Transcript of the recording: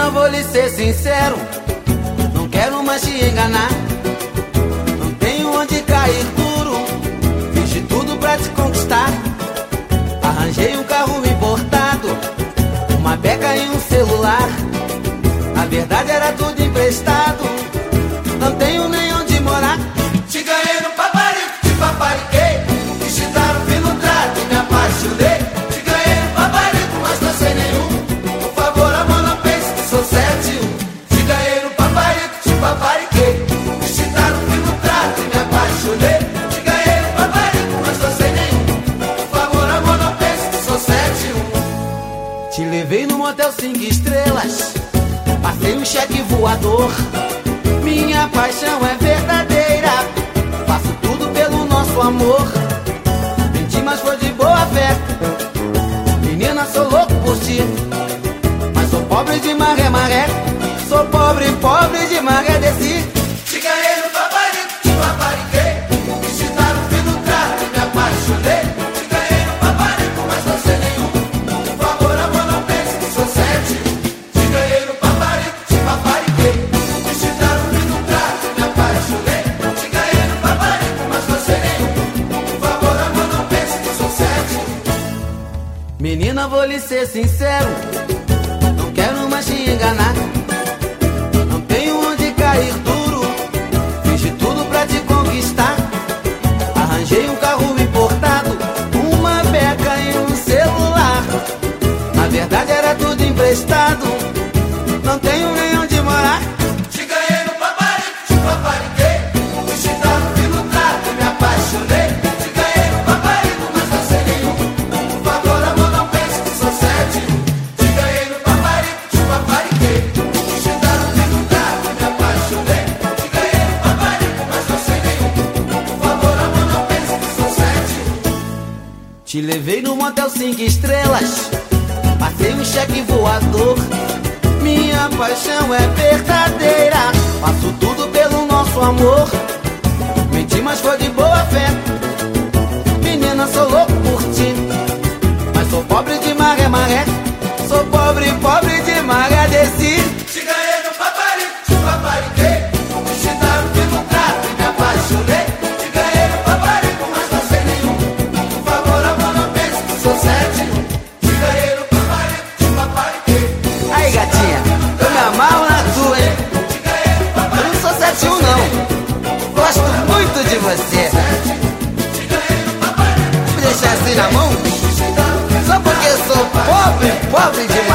Menina, vou lhe ser sincero, não quero mais te enganar. Não tenho onde cair duro, fiz de tudo pra te conquistar. Arranjei um carro importado, uma beca e um celular. Na verdade era tudo emprestado, não tenho nem onde morar. Te ganhei no paparico, te papariquei, quis te dar um fino trato e me apaixonei. Te ganhei no paparico, mas não sei nenhum. Por favor, amor, não pense que sou 71. Te ganhei no paparico, te papariquei, quis te dar um fino trato e me apaixonei. Te ganhei no paparico, mas não sei nenhum. Por favor, amor, não pense que sou 71. Te levei no motel 5 estrelas, passei um cheque voador. Minha paixão é verdadeira, faço tudo pelo nosso amor. Menti, mas foi de boa fé. Menina, sou louco por ti, mas sou pobre de maré, maré. Sou pobre, pobre de maré, desci. Te ganhei no paparico, te papariquei, quis te dar um fino trato e me apaixonei. Te ganhei no paparico, mas não sei nenhum. Por favor, amor, não pense que sou 71. Te ganhei no paparico, te papariquei, quis te dar um fino trato e me apaixonei. Te ganhei no paparico, mas não sei nenhum. Por favor, amor, não pense que sou 71. Menina, vou lhe ser sincero, não quero mais te enganar. Não tenho onde cair duro, fiz de tudo pra te conquistar. Arranjei um carro importado, uma beca e um celular. Na verdade era tudo emprestado, não tenho nem onde morar. Te ganhei no paparico, te papariquei, quis te dar um fino trato e me apaixonei. Te ganhei no paparico, mas não sei nenhum. Por favor, amor, não pense que sou 71. Te ganhei no paparico, te papariquei, quis te dar um fino trato e me apaixonei. Te ganhei no paparico, mas não sei nenhum. Por favor, amor, não pense que sou 71. Te levei no motel 5 estrelas, passei um cheque voador. Minha paixão é verdadeira, faço tudo pelo nosso amor. Menti, mas foi de boa fé. Menina, sou louco por ti, mas sou pobre de maré, maré. Sou pobre, pobre de maré, desci. Te ganhei no paparico, te papariquei, quis te dar um fino trato e me apaixonei. Te ganhei no paparico, mas não sei nenhum. Por favor, amor, não pense que sou 71. Te ganhei no paparico, te papariquei. Aí, gatinha, eu me amarro na tua, hein? Eu não sou 71 não, gosto muito de você. Me deixar assim na mão, só porque eu sou pobre, pobre de